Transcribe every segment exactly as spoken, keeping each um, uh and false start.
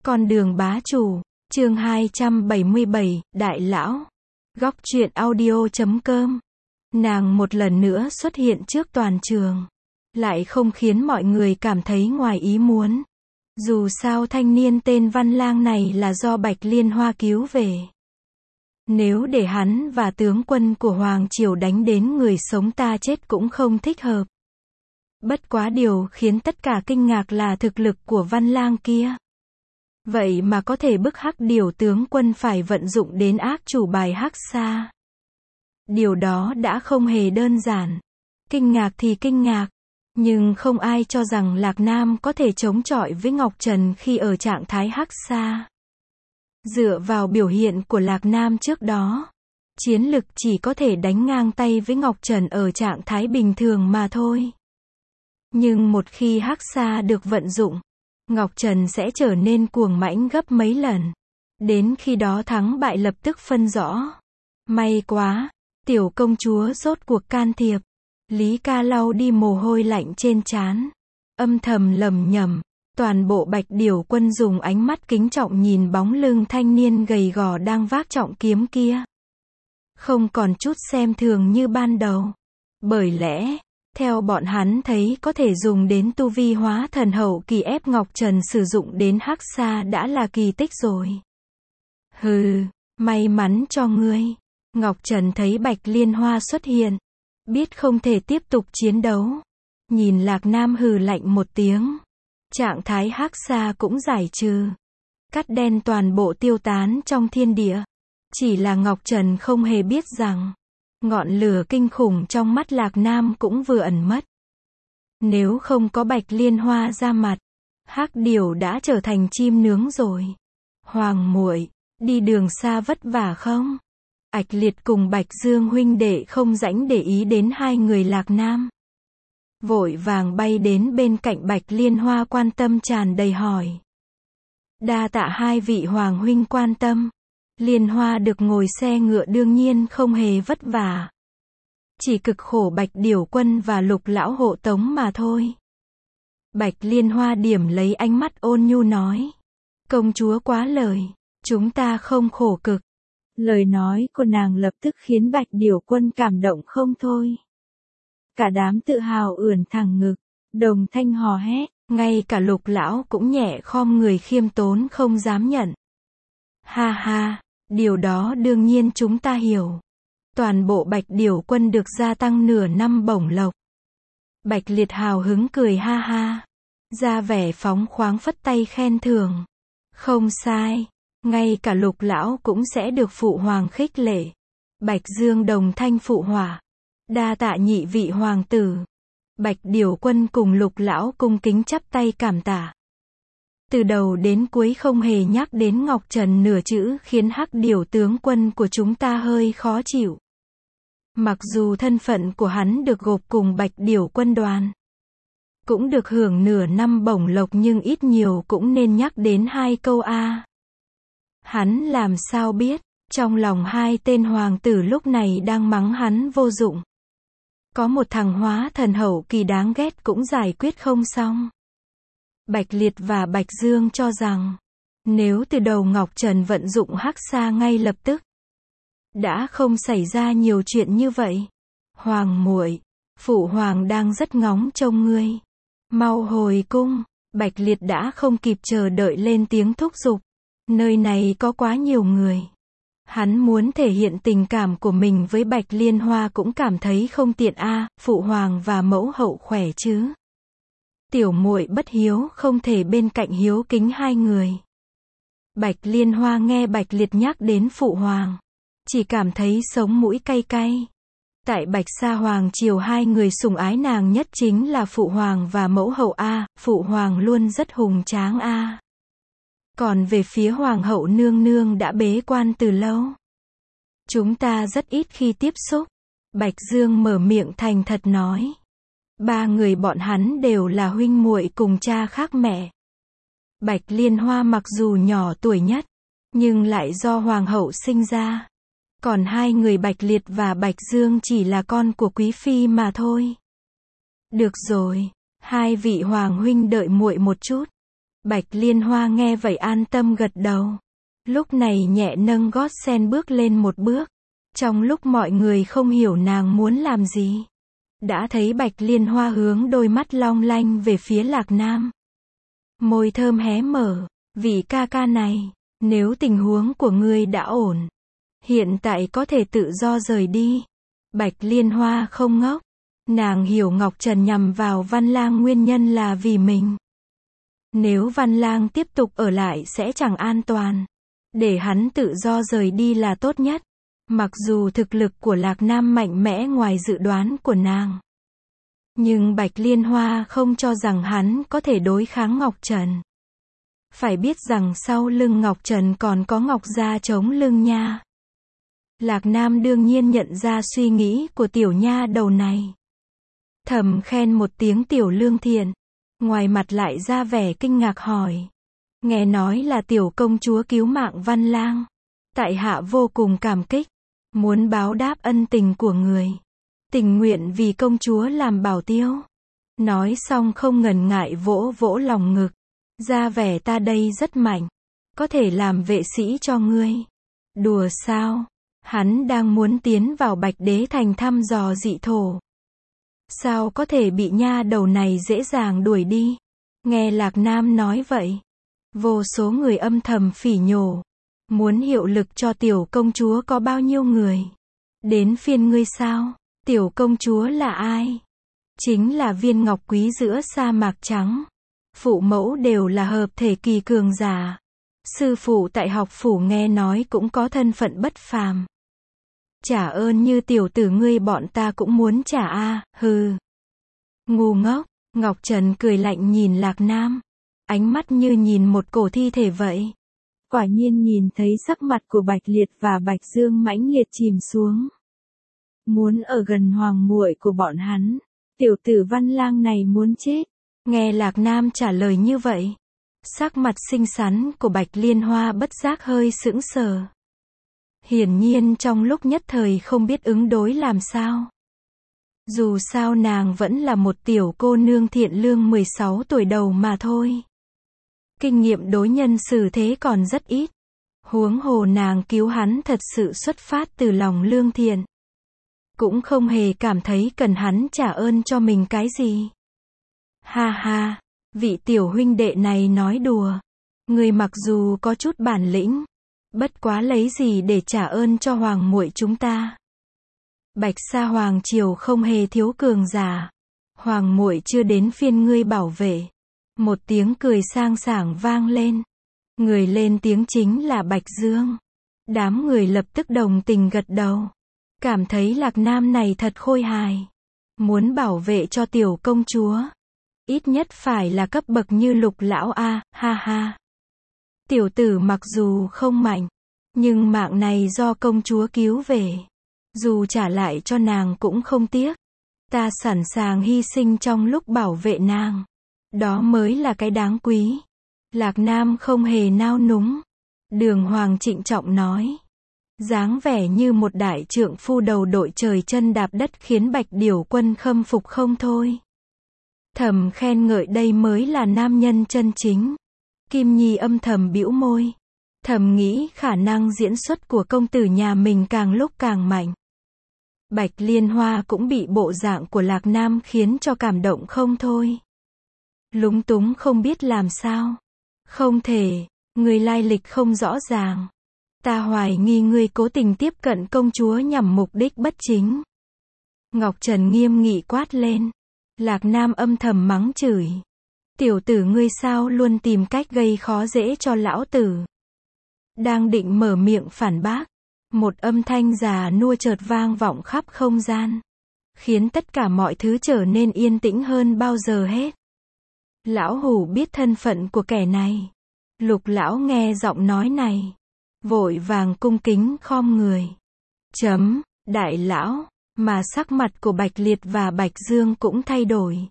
Con đường bá chủ, chương hai trăm bảy mươi bảy, Đại Lão. Góc truyện audio chấm com. Nàng một lần nữa xuất hiện trước toàn trường. Lại không khiến mọi người cảm thấy ngoài ý muốn. Dù sao thanh niên tên Văn Lang này là do Bạch Liên Hoa cứu về. Nếu để hắn và tướng quân của Hoàng Triều đánh đến người sống ta chết cũng không thích hợp. Bất quá điều khiến tất cả kinh ngạc là thực lực của Văn Lang kia. Vậy mà có thể bức Hắc Điểu tướng quân phải vận dụng đến ác chủ bài Hắc Sa. Điều đó đã không hề đơn giản. Kinh ngạc thì kinh ngạc. Nhưng không ai cho rằng Lạc Nam có thể chống chọi với Ngọc Trần khi ở trạng thái Hắc Sa. Dựa vào biểu hiện của Lạc Nam trước đó, chiến lực chỉ có thể đánh ngang tay với Ngọc Trần ở trạng thái bình thường mà thôi. Nhưng một khi Hắc Sa được vận dụng, Ngọc Trần sẽ trở nên cuồng mãnh gấp mấy lần. Đến khi đó thắng bại lập tức phân rõ. May quá, tiểu công chúa rốt cuộc can thiệp. Lý Ca lau đi mồ hôi lạnh trên trán, âm thầm lầm nhầm. Toàn bộ Bạch Điểu quân dùng ánh mắt kính trọng nhìn bóng lưng thanh niên gầy gò đang vác trọng kiếm kia. Không còn chút xem thường như ban đầu. Bởi lẽ, theo bọn hắn thấy có thể dùng đến tu vi hóa thần hậu kỳ ép Ngọc Trần sử dụng đến Hắc Sa đã là kỳ tích rồi. Hừ, may mắn cho ngươi. Ngọc Trần thấy Bạch Liên Hoa xuất hiện, biết không thể tiếp tục chiến đấu. Nhìn Lạc Nam hừ lạnh một tiếng. Trạng thái Hắc Sa cũng giải trừ. Cắt đen toàn bộ tiêu tán trong thiên địa. Chỉ là Ngọc Trần không hề biết rằng, ngọn lửa kinh khủng trong mắt Lạc Nam cũng vừa ẩn mất. Nếu không có Bạch Liên Hoa ra mặt, Hắc Điểu đã trở thành chim nướng rồi. Hoàng muội, đi đường xa vất vả không? Ạch Liệt cùng Bạch Dương huynh đệ không rảnh để ý đến hai người Lạc Nam. Vội vàng bay đến bên cạnh Bạch Liên Hoa quan tâm tràn đầy hỏi. Đa tạ hai vị hoàng huynh quan tâm. Liên Hoa được ngồi xe ngựa đương nhiên không hề vất vả. Chỉ cực khổ Bạch Điểu quân và Lục lão hộ tống mà thôi. Bạch Liên Hoa điểm lấy ánh mắt ôn nhu nói. Công chúa quá lời, chúng ta không khổ cực. Lời nói của nàng lập tức khiến Bạch Điểu quân cảm động không thôi. Cả đám tự hào ưỡn thẳng ngực, đồng thanh hò hét, ngay cả Lục lão cũng nhẹ khom người khiêm tốn không dám nhận. Ha ha, điều đó đương nhiên chúng ta hiểu. Toàn bộ Bạch Điểu quân được gia tăng nửa năm bổng lộc. Bạch Liệt hào hứng cười ha ha, ra vẻ phóng khoáng phất tay khen thưởng. Không sai, ngay cả Lục lão cũng sẽ được phụ hoàng khích lệ. Bạch Dương đồng thanh phụ họa. Đa tạ nhị vị hoàng tử. Bạch Điểu quân cùng Lục lão cung kính chắp tay cảm tạ. Từ đầu đến cuối không hề nhắc đến Ngọc Trần nửa chữ khiến Hắc Điểu tướng quân của chúng ta hơi khó chịu. Mặc dù thân phận của hắn được gộp cùng Bạch Điểu quân đoàn, cũng được hưởng nửa năm bổng lộc nhưng ít nhiều cũng nên nhắc đến hai câu a. Hắn làm sao biết, trong lòng hai tên hoàng tử lúc này đang mắng hắn vô dụng. Có một thằng hóa thần hậu kỳ đáng ghét cũng giải quyết không xong. Bạch Liệt và Bạch Dương cho rằng, nếu từ đầu Ngọc Trần vận dụng Hắc Sa ngay lập tức, đã không xảy ra nhiều chuyện như vậy. Hoàng muội, phụ hoàng đang rất ngóng trông ngươi. Mau hồi cung. Bạch Liệt đã không kịp chờ đợi lên tiếng thúc giục. Nơi này có quá nhiều người. Hắn muốn thể hiện tình cảm của mình với Bạch Liên Hoa cũng cảm thấy không tiện a, phụ hoàng và mẫu hậu khỏe chứ? Tiểu muội bất hiếu không thể bên cạnh hiếu kính hai người. Bạch Liên Hoa nghe Bạch Liệt nhắc đến phụ hoàng, chỉ cảm thấy sống mũi cay cay. Tại Bạch Sa Hoàng Triều hai người sủng ái nàng nhất chính là phụ hoàng và mẫu hậu a, phụ hoàng luôn rất hùng tráng a. Còn về phía hoàng hậu nương nương đã bế quan từ lâu. Chúng ta rất ít khi tiếp xúc. Bạch Dương mở miệng thành thật nói. Ba người bọn hắn đều là huynh muội cùng cha khác mẹ. Bạch Liên Hoa mặc dù nhỏ tuổi nhất, nhưng lại do hoàng hậu sinh ra. Còn hai người Bạch Liệt và Bạch Dương chỉ là con của quý phi mà thôi. Được rồi, hai vị hoàng huynh đợi muội một chút. Bạch Liên Hoa nghe vậy an tâm gật đầu. Lúc này nhẹ nâng gót sen bước lên một bước. Trong lúc mọi người không hiểu nàng muốn làm gì, đã thấy Bạch Liên Hoa hướng đôi mắt long lanh về phía Lạc Nam. Môi thơm hé mở, vị ca ca này, nếu tình huống của ngươi đã ổn, hiện tại có thể tự do rời đi. Bạch Liên Hoa không ngốc, nàng hiểu Ngọc Trần nhằm vào Văn Lang nguyên nhân là vì mình. Nếu Văn Lang tiếp tục ở lại sẽ chẳng an toàn, để hắn tự do rời đi là tốt nhất. Mặc dù thực lực của Lạc Nam mạnh mẽ ngoài dự đoán của nàng, nhưng Bạch Liên Hoa không cho rằng hắn có thể đối kháng Ngọc Trần. Phải biết rằng sau lưng Ngọc Trần còn có Ngọc Gia chống lưng nha. Lạc Nam đương nhiên nhận ra suy nghĩ của tiểu nha đầu này. Thầm khen một tiếng tiểu lương thiện, ngoài mặt lại ra vẻ kinh ngạc hỏi. Nghe nói là tiểu công chúa cứu mạng Văn Lang. Tại hạ vô cùng cảm kích, muốn báo đáp ân tình của người. Tình nguyện vì công chúa làm bảo tiêu. Nói xong không ngần ngại vỗ vỗ lòng ngực. Ra vẻ ta đây rất mạnh, có thể làm vệ sĩ cho ngươi. Đùa sao? Hắn đang muốn tiến vào Bạch Đế Thành thăm dò dị thổ. Sao có thể bị nha đầu này dễ dàng đuổi đi? Nghe Lạc Nam nói vậy, vô số người âm thầm phỉ nhổ. Muốn hiệu lực cho tiểu công chúa có bao nhiêu người? Đến phiên ngươi sao? Tiểu công chúa là ai? Chính là viên ngọc quý giữa sa mạc trắng. Phụ mẫu đều là hợp thể kỳ cường giả. Sư phụ tại học phủ nghe nói cũng có thân phận bất phàm. Trả ơn như tiểu tử ngươi bọn ta cũng muốn trả a, hừ. Ngu ngốc, Ngọc Trần cười lạnh nhìn Lạc Nam. Ánh mắt như nhìn một cổ thi thể vậy. Quả nhiên nhìn thấy sắc mặt của Bạch Liệt và Bạch Dương mãnh liệt chìm xuống. Muốn ở gần hoàng muội của bọn hắn. Tiểu tử Văn Lang này muốn chết. Nghe Lạc Nam trả lời như vậy, sắc mặt xinh xắn của Bạch Liên Hoa bất giác hơi sững sờ. Hiển nhiên trong lúc nhất thời không biết ứng đối làm sao. Dù sao nàng vẫn là một tiểu cô nương thiện lương mười sáu tuổi đầu mà thôi. Kinh nghiệm đối nhân xử thế còn rất ít. Huống hồ nàng cứu hắn thật sự xuất phát từ lòng lương thiện. Cũng không hề cảm thấy cần hắn trả ơn cho mình cái gì. Ha ha, vị tiểu huynh đệ này nói đùa. Người mặc dù có chút bản lĩnh, bất quá lấy gì để trả ơn cho hoàng muội chúng ta. Bạch Sa hoàng triều không hề thiếu cường giả. Hoàng muội chưa đến phiên ngươi bảo vệ. Một tiếng cười sang sảng vang lên. Người lên tiếng chính là Bạch Dương. Đám người lập tức đồng tình gật đầu. Cảm thấy Lạc Nam này thật khôi hài. Muốn bảo vệ cho tiểu công chúa. Ít nhất phải là cấp bậc như Lục lão a, ha ha. Tiểu tử mặc dù không mạnh, nhưng mạng này do công chúa cứu về. Dù trả lại cho nàng cũng không tiếc. Ta sẵn sàng hy sinh trong lúc bảo vệ nàng. Đó mới là cái đáng quý. Lạc Nam không hề nao núng. Đường Hoàng trịnh trọng nói. Dáng vẻ như một đại trượng phu đầu đội trời chân đạp đất khiến Bạch Điểu Quân khâm phục không thôi. Thầm khen ngợi đây mới là nam nhân chân chính. Kim Nhi âm thầm bĩu môi. Thầm nghĩ khả năng diễn xuất của công tử nhà mình càng lúc càng mạnh. Bạch Liên Hoa cũng bị bộ dạng của Lạc Nam khiến cho cảm động không thôi. Lúng túng không biết làm sao. Không thể, người lai lịch không rõ ràng. Ta hoài nghi ngươi cố tình tiếp cận công chúa nhằm mục đích bất chính. Ngọc Trần nghiêm nghị quát lên. Lạc Nam âm thầm mắng chửi. Tiểu tử ngươi sao luôn tìm cách gây khó dễ cho lão tử. Đang định mở miệng phản bác. Một âm thanh già nua chợt vang vọng khắp không gian. Khiến tất cả mọi thứ trở nên yên tĩnh hơn bao giờ hết. Lão hủ biết thân phận của kẻ này. Lục lão nghe giọng nói này. Vội vàng cung kính khom người. Chấm, đại lão. Mà sắc mặt của Bạch Liệt và Bạch Dương cũng thay đổi.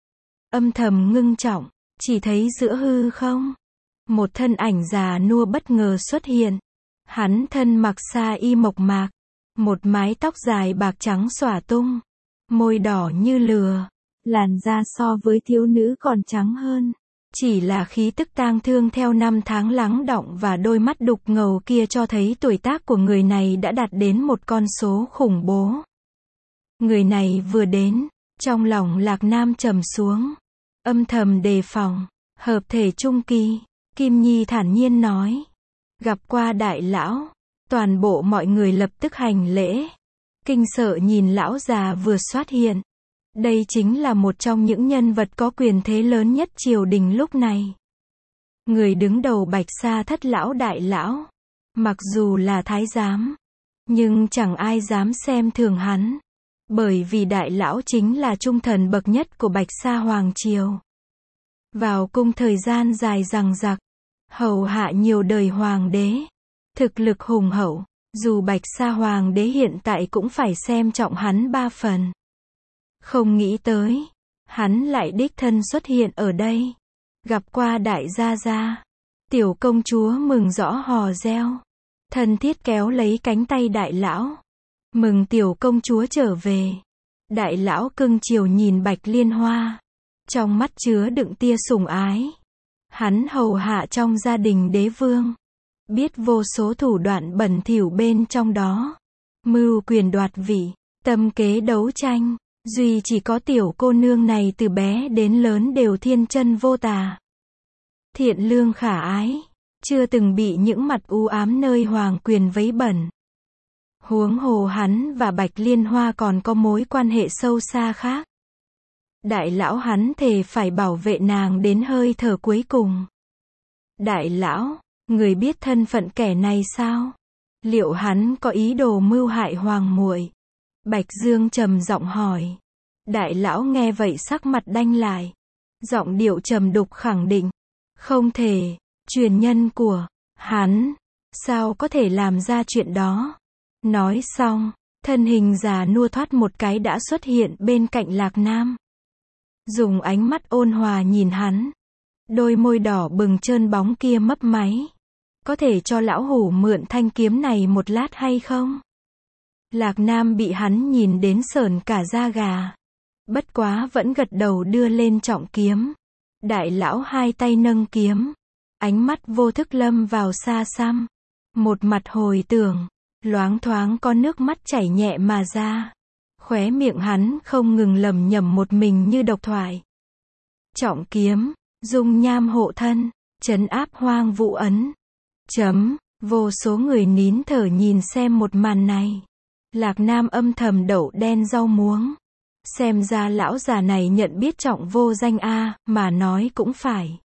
Âm thầm ngưng trọng, chỉ thấy giữa hư không. Một thân ảnh già nua bất ngờ xuất hiện. Hắn thân mặc sa y mộc mạc. Một mái tóc dài bạc trắng xõa tung. Môi đỏ như lừa. Làn da so với thiếu nữ còn trắng hơn. Chỉ là khí tức tang thương theo năm tháng lắng đọng và đôi mắt đục ngầu kia cho thấy tuổi tác của người này đã đạt đến một con số khủng bố. Người này vừa đến, trong lòng Lạc Nam trầm xuống, âm thầm đề phòng. Hợp thể trung kỳ, Kim Nhi thản nhiên nói. Gặp qua đại lão, toàn bộ mọi người lập tức hành lễ. Kinh sợ nhìn lão già vừa xuất hiện. Đây chính là một trong những nhân vật có quyền thế lớn nhất triều đình lúc này. Người đứng đầu Bạch Sa thất lão đại lão. Mặc dù là thái giám, nhưng chẳng ai dám xem thường hắn. Bởi vì đại lão chính là trung thần bậc nhất của Bạch Sa Hoàng Triều. Vào cung thời gian dài dằng dặc, hầu hạ nhiều đời hoàng đế. Thực lực hùng hậu, dù Bạch Sa Hoàng đế hiện tại cũng phải xem trọng hắn ba phần. Không nghĩ tới, hắn lại đích thân xuất hiện ở đây. Gặp qua đại gia gia. Tiểu công chúa mừng rõ hò reo. Thân thiết kéo lấy cánh tay đại lão. Mừng tiểu công chúa trở về. Đại lão cưng chiều nhìn Bạch Liên Hoa. Trong mắt chứa đựng tia sủng ái. Hắn hầu hạ trong gia đình đế vương. Biết vô số thủ đoạn bẩn thỉu bên trong đó. Mưu quyền đoạt vị, tâm kế đấu tranh. Duy chỉ có tiểu cô nương này từ bé đến lớn đều thiên chân vô tà. Thiện lương khả ái. Chưa từng bị những mặt u ám nơi hoàng quyền vấy bẩn. Huống hồ hắn và Bạch Liên Hoa còn có mối quan hệ sâu xa khác. Đại lão hắn thề phải bảo vệ nàng đến hơi thở cuối cùng. Đại lão, người biết thân phận kẻ này sao? Liệu hắn có ý đồ mưu hại hoàng muội? Bạch Dương trầm giọng hỏi. Đại lão nghe vậy sắc mặt đanh lại. Giọng điệu trầm đục khẳng định. Không thể, truyền nhân của hắn, sao có thể làm ra chuyện đó? Nói xong, thân hình già nua thoát một cái đã xuất hiện bên cạnh Lạc Nam. Dùng ánh mắt ôn hòa nhìn hắn. Đôi môi đỏ bừng trơn bóng kia mấp máy. Có thể cho lão hủ mượn thanh kiếm này một lát hay không? Lạc Nam bị hắn nhìn đến sởn cả da gà. Bất quá vẫn gật đầu đưa lên trọng kiếm. Đại lão hai tay nâng kiếm. Ánh mắt vô thức lâm vào xa xăm. Một mặt hồi tưởng. Loáng thoáng có nước mắt chảy nhẹ mà ra. Khóe miệng hắn không ngừng lẩm nhẩm một mình như độc thoại. Trọng kiếm, dung nham hộ thân, trấn áp hoang vũ ấn. Chấm, vô số người nín thở nhìn xem một màn này. Lạc Nam âm thầm đậu đen rau muống. Xem ra lão già này nhận biết Trọng Vô Danh a, mà nói cũng phải.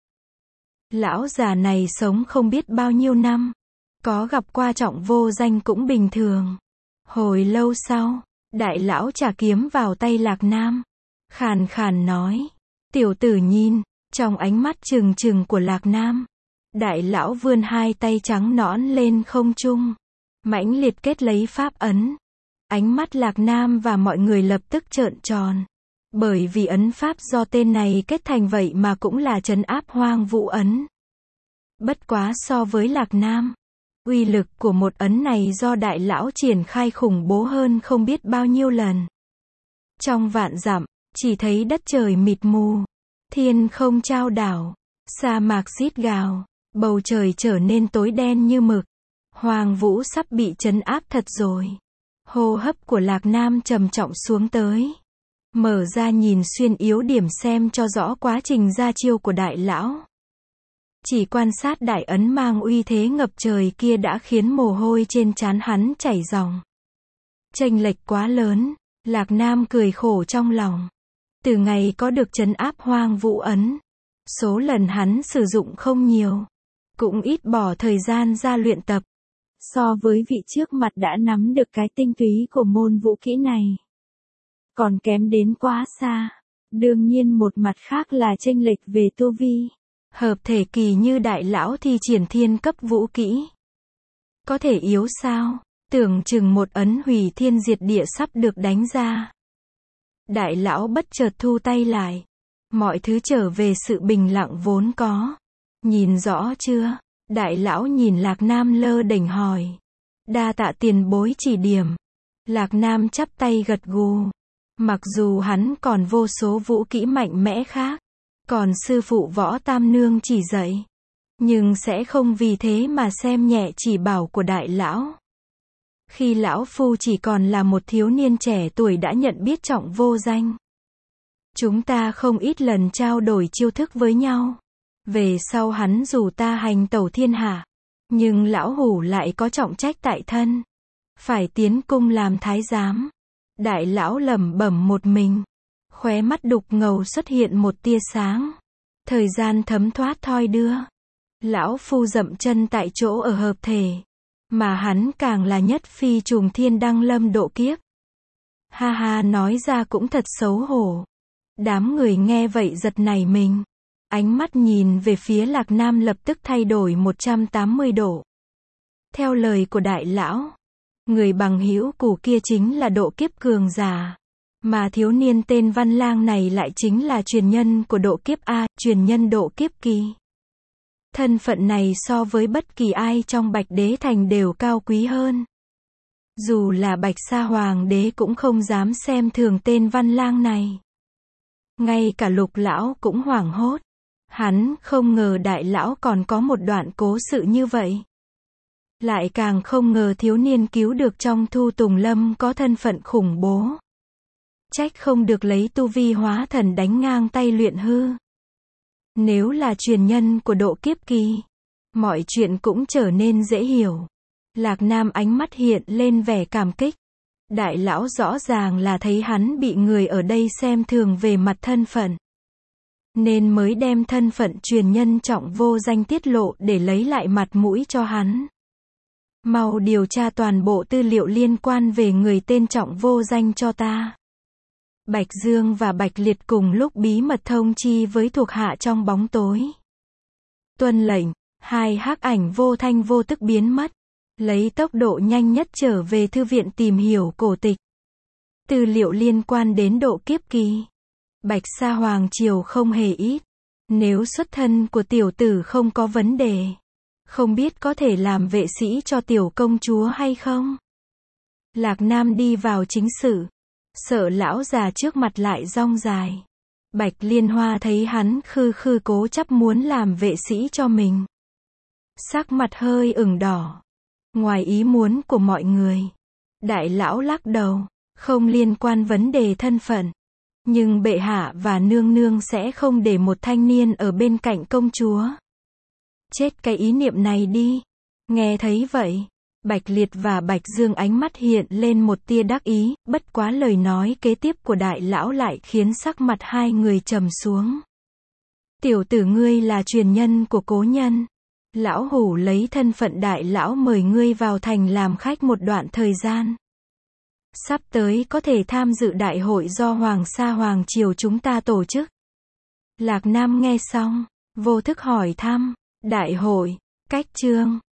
Lão già này sống không biết bao nhiêu năm. Có gặp qua Trọng Vô Danh cũng bình thường. Hồi lâu sau, đại lão trả kiếm vào tay Lạc Nam. Khàn khàn nói. Tiểu tử nhìn, trong ánh mắt trừng trừng của Lạc Nam. Đại lão vươn hai tay trắng nõn lên không trung. Mãnh liệt kết lấy pháp ấn. Ánh mắt Lạc Nam và mọi người lập tức trợn tròn. Bởi vì ấn pháp do tên này kết thành vậy mà cũng là trấn áp hoang vũ ấn. Bất quá so với Lạc Nam, uy lực của một ấn này do đại lão triển khai khủng bố hơn không biết bao nhiêu lần. Trong vạn dặm, chỉ thấy đất trời mịt mù, thiên không chao đảo, sa mạc rít gào, bầu trời trở nên tối đen như mực. Hoàng vũ sắp bị trấn áp thật rồi. Hô hấp của Lạc Nam trầm trọng xuống tới. Mở ra nhìn xuyên yếu điểm xem cho rõ quá trình ra chiêu của đại lão. Chỉ quan sát đại ấn mang uy thế ngập trời kia đã khiến mồ hôi trên trán hắn chảy ròng. Chênh lệch quá lớn, Lạc Nam cười khổ trong lòng. Từ ngày có được trấn áp hoang vũ ấn, số lần hắn sử dụng không nhiều, cũng ít bỏ thời gian ra luyện tập. So với vị trước mặt đã nắm được cái tinh túy của môn vũ kỹ này, còn kém đến quá xa. Đương nhiên một mặt khác là chênh lệch về tu vi. Hợp thể kỳ như đại lão thì triển thiên cấp vũ kỹ. Có thể yếu sao? Tưởng chừng một ấn hủy thiên diệt địa sắp được đánh ra. Đại lão bất chợt thu tay lại. Mọi thứ trở về sự bình lặng vốn có. Nhìn rõ chưa? Đại lão nhìn Lạc Nam lơ đễnh hỏi. Đa tạ tiền bối chỉ điểm. Lạc Nam chắp tay gật gù. Mặc dù hắn còn vô số vũ kỹ mạnh mẽ khác, Còn sư phụ Võ Tam Nương chỉ dạy, nhưng sẽ không vì thế mà xem nhẹ chỉ bảo của đại lão. Khi lão phu chỉ còn là một thiếu niên trẻ tuổi đã nhận biết Trọng Vô Danh. Chúng ta không ít lần trao đổi chiêu thức với nhau. Về sau hắn dù ta hành tẩu thiên hạ, nhưng lão hủ lại có trọng trách tại thân, phải tiến cung làm thái giám. Đại lão lẩm bẩm một mình, khóe mắt đục ngầu xuất hiện một tia sáng. Thời gian thấm thoát thoi đưa, lão phu dậm chân tại chỗ ở hợp thể, mà hắn càng là nhất phi trùng thiên đăng lâm độ kiếp. Ha ha, nói ra cũng thật xấu hổ. Đám người nghe vậy giật nảy mình, ánh mắt nhìn về phía Lạc Nam lập tức thay đổi một trăm tám mươi độ. Theo lời của đại lão, người bằng hữu cũ kia chính là độ kiếp cường giả, mà thiếu niên tên Văn Lang này lại chính là truyền nhân của độ kiếp A, truyền nhân độ kiếp kỳ. Thân phận này so với bất kỳ ai trong Bạch Đế Thành đều cao quý hơn. Dù là Bạch Sa Hoàng đế cũng không dám xem thường tên Văn Lang này. Ngay cả Lục lão cũng hoảng hốt. Hắn không ngờ đại lão còn có một đoạn cố sự như vậy. Lại càng không ngờ thiếu niên cứu được trong Thu Tùng Lâm có thân phận khủng bố. Trách không được lấy tu vi hóa thần đánh ngang tay luyện hư. Nếu là truyền nhân của độ kiếp kỳ, mọi chuyện cũng trở nên dễ hiểu. Lạc Nam ánh mắt hiện lên vẻ cảm kích. Đại lão rõ ràng là thấy hắn bị người ở đây xem thường về mặt thân phận, nên mới đem thân phận truyền nhân Trọng Vô Danh tiết lộ để lấy lại mặt mũi cho hắn. Mau điều tra toàn bộ tư liệu liên quan về người tên Trọng Vô Danh cho ta. Bạch Dương và Bạch Liệt cùng lúc bí mật thông chi với thuộc hạ trong bóng tối. Tuân lệnh, hai hắc ảnh vô thanh vô tức biến mất, lấy tốc độ nhanh nhất trở về thư viện tìm hiểu cổ tịch. Tư liệu liên quan đến độ kiếp kỳ, Bạch Sa Hoàng triều không hề ít. Nếu xuất thân của tiểu tử không có vấn đề, không biết có thể làm vệ sĩ cho tiểu công chúa hay không? Lạc Nam đi vào chính sự, sợ lão già trước mặt lại rong dài. Bạch Liên Hoa thấy hắn khư khư cố chấp muốn làm vệ sĩ cho mình, sắc mặt hơi ửng đỏ. Ngoài ý muốn của mọi người, đại lão lắc đầu, không liên quan vấn đề thân phận. Nhưng bệ hạ và nương nương sẽ không để một thanh niên ở bên cạnh công chúa. Chết cái ý niệm này đi. Nghe thấy vậy, Bạch Liệt và Bạch Dương ánh mắt hiện lên một tia đắc ý, bất quá lời nói kế tiếp của đại lão lại khiến sắc mặt hai người trầm xuống. Tiểu tử ngươi là truyền nhân của cố nhân. Lão hủ lấy thân phận đại lão mời ngươi vào thành làm khách một đoạn thời gian. Sắp tới có thể tham dự đại hội do Hoàng Sa Hoàng triều chúng ta tổ chức. Lạc Nam nghe xong, vô thức hỏi thăm, đại hội, cách chương.